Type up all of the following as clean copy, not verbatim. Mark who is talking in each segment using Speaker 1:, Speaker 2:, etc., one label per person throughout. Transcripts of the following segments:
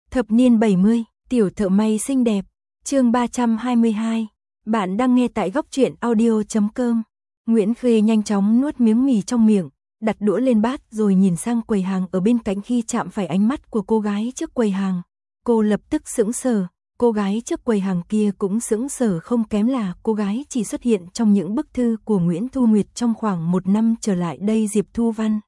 Speaker 1: Thập niên 70, tiểu thợ may xinh đẹp, chương 322. Bạn đang nghe tại góc truyện audio.com. Nguyễn Khê nhanh chóng nuốt miếng mì trong miệng, đặt đũa lên bát rồi nhìn sang quầy hàng ở bên cạnh. Khi chạm phải ánh mắt của cô gái trước quầy hàng, cô lập tức sững sờ. Cô gái trước quầy hàng kia cũng sững sờ không kém, là cô gái chỉ xuất hiện trong những bức thư của Nguyễn Thu Nguyệt trong khoảng 1 năm trở lại đây. Diệp Thu Văn.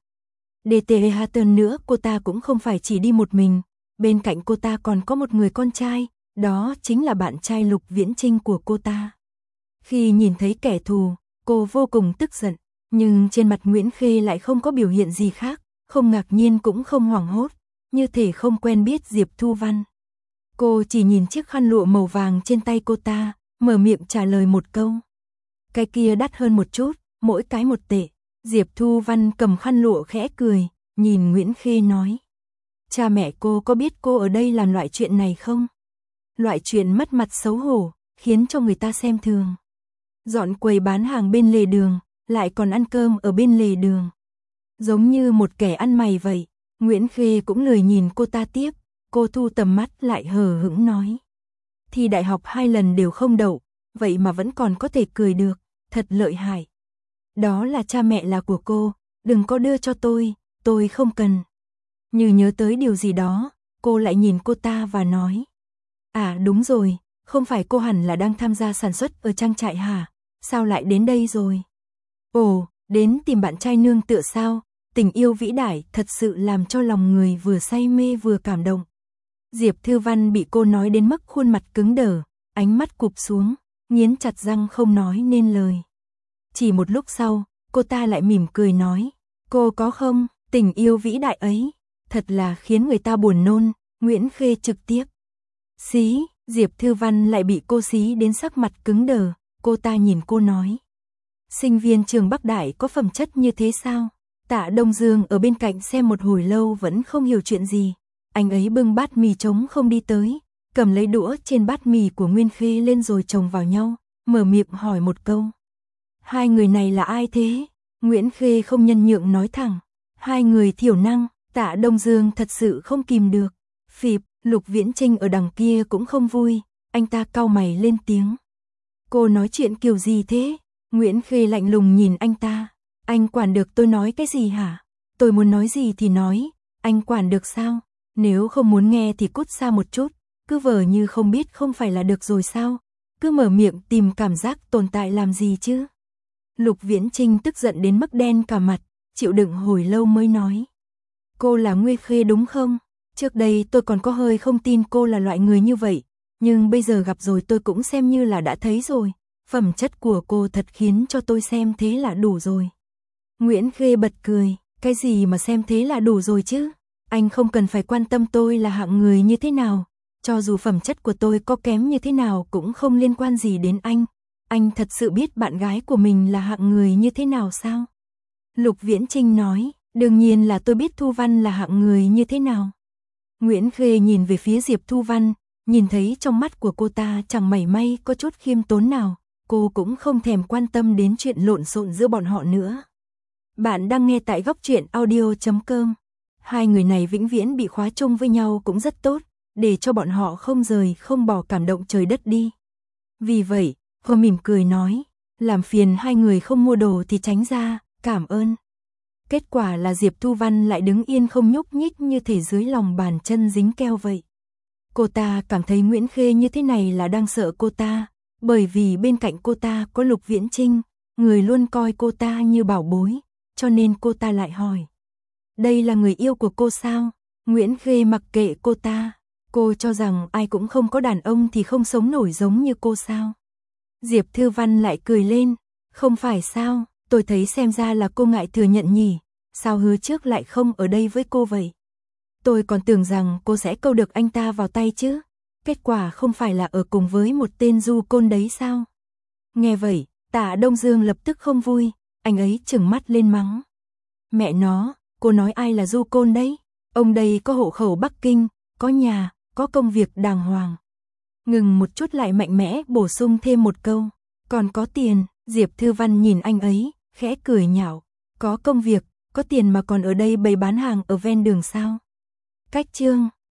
Speaker 1: Hatton nữa, cô ta cũng không phải chỉ đi một mình, bên cạnh cô ta còn có một người con trai, đó chính là bạn trai Lục Viễn Chinh của cô ta. Khi nhìn thấy kẻ thù, cô vô cùng tức giận, nhưng trên mặt Nguyễn Khê lại không có biểu hiện gì khác, không ngạc nhiên cũng không hoảng hốt, như thể không quen biết Diệp Thu Văn. Cô chỉ nhìn chiếc khăn lụa màu vàng trên tay cô ta, mở miệng trả lời một câu. Cái kia đắt hơn một chút, mỗi cái 1 tệ. Diệp Thu Văn cầm khăn lụa khẽ cười, nhìn Nguyễn Khê nói. Cha mẹ cô có biết cô ở đây làm loại chuyện này không? Loại chuyện mất mặt xấu hổ, khiến cho người ta xem thường. Dọn quầy bán hàng bên lề đường, lại còn ăn cơm ở bên lề đường. Giống như một kẻ ăn mày vậy. Nguyễn Khê cũng lười nhìn cô ta tiếp, cô thu tầm mắt lại hờ hững nói. Thi đại học 2 lần đều không đậu, vậy mà vẫn còn có thể cười được, thật lợi hại. Đó là cha mẹ là của cô, đừng có đưa cho tôi không cần. Như nhớ tới điều gì đó, cô lại nhìn cô ta và nói. À đúng rồi, không phải cô hẳn là đang tham gia sản xuất ở trang trại hả? Sao lại đến đây rồi? Ồ, đến tìm bạn trai nương tựa sao? Tình yêu vĩ đại thật sự làm cho lòng người vừa say mê vừa cảm động. Diệp Thư Văn bị cô nói đến mức khuôn mặt cứng đờ, ánh mắt cụp xuống, nghiến chặt răng không nói nên lời. Chỉ một lúc sau, cô ta lại mỉm cười nói. Cô có không, tình yêu vĩ đại ấy, thật là khiến người ta buồn nôn. Nguyễn Khê trực tiếp. Xí, Diệp Thư Văn lại bị cô xí đến sắc mặt cứng đờ, cô ta nhìn cô nói. Sinh viên trường Bắc Đại có phẩm chất như thế sao? Tạ Đông Dương ở bên cạnh xem một hồi lâu vẫn không hiểu chuyện gì. Anh ấy bưng bát mì trống không đi tới, cầm lấy đũa trên bát mì của Nguyễn Khê lên rồi chồng vào nhau, mở miệng hỏi một câu. Hai người này là ai thế? Nguyễn Khê không nhân nhượng nói thẳng. 2 người thiểu năng. Tạ Đông Dương thật sự không kìm được. Phịp, Lục Viễn Chinh ở đằng kia cũng không vui, anh ta cau mày lên tiếng. Cô nói chuyện kiểu gì thế? Nguyễn Khê lạnh lùng nhìn anh ta. Anh quản được tôi nói cái gì hả? Tôi muốn nói gì thì nói, anh quản được sao? Nếu không muốn nghe thì cút xa một chút, cứ vờ như không biết không phải là được rồi sao? Cứ mở miệng tìm cảm giác tồn tại làm gì chứ? Lục Viễn Chinh tức giận đến mức đen cả mặt, chịu đựng hồi lâu mới nói. Cô là Nguyễn Khê đúng không? Trước đây tôi còn có hơi không tin cô là loại người như vậy, nhưng bây giờ gặp rồi tôi cũng xem như là đã thấy rồi. Phẩm chất của cô thật khiến cho tôi xem thế là đủ rồi. Nguyễn Khê bật cười, cái gì mà xem thế là đủ rồi chứ? Anh không cần phải quan tâm tôi là hạng người như thế nào, cho dù phẩm chất của tôi có kém như thế nào cũng không liên quan gì đến anh. Anh thật sự biết bạn gái của mình là hạng người như thế nào sao? Lục Viễn Chinh nói, đương nhiên là tôi biết Thu Văn là hạng người như thế nào. Nguyễn Khê nhìn về phía Diệp Thu Văn, nhìn thấy trong mắt của cô ta chẳng mảy may có chút khiêm tốn nào, cô cũng không thèm quan tâm đến chuyện lộn xộn giữa bọn họ nữa. Bạn đang nghe tại góc truyện audio.com. 2 người này vĩnh viễn bị khóa chung với nhau cũng rất tốt, để cho bọn họ không rời không bỏ cảm động trời đất đi. Vì vậy, cô mỉm cười nói, làm phiền 2 người không mua đồ thì tránh ra, cảm ơn. Kết quả là Diệp Thu Văn lại đứng yên không nhúc nhích như thể dưới lòng bàn chân dính keo vậy. Cô ta cảm thấy Nguyễn Khê như thế này là đang sợ cô ta, bởi vì bên cạnh cô ta có Lục Viễn Chinh, người luôn coi cô ta như bảo bối, cho nên cô ta lại hỏi. Đây là người yêu của cô sao? Nguyễn Khê mặc kệ cô ta, cô cho rằng ai cũng không có đàn ông thì không sống nổi giống như cô sao? Diệp Thư Văn lại cười lên, không phải sao, tôi thấy xem ra là cô ngại thừa nhận nhỉ, sao hứa trước lại không ở đây với cô vậy? Tôi còn tưởng rằng cô sẽ câu được anh ta vào tay chứ, kết quả không phải là ở cùng với một tên du côn đấy sao? Nghe vậy, Tạ Đông Dương lập tức không vui, anh ấy trừng mắt lên mắng. Mẹ nó, cô nói ai là du côn đấy? Ông đây có hộ khẩu Bắc Kinh, có nhà, có công việc đàng hoàng. Ngừng một chút lại mạnh mẽ bổ sung thêm một câu, còn có tiền. Diệp Thư Văn nhìn anh ấy, khẽ cười nhạo, có công việc, có tiền mà còn ở đây bày bán hàng ở ven đường sao? Cách chương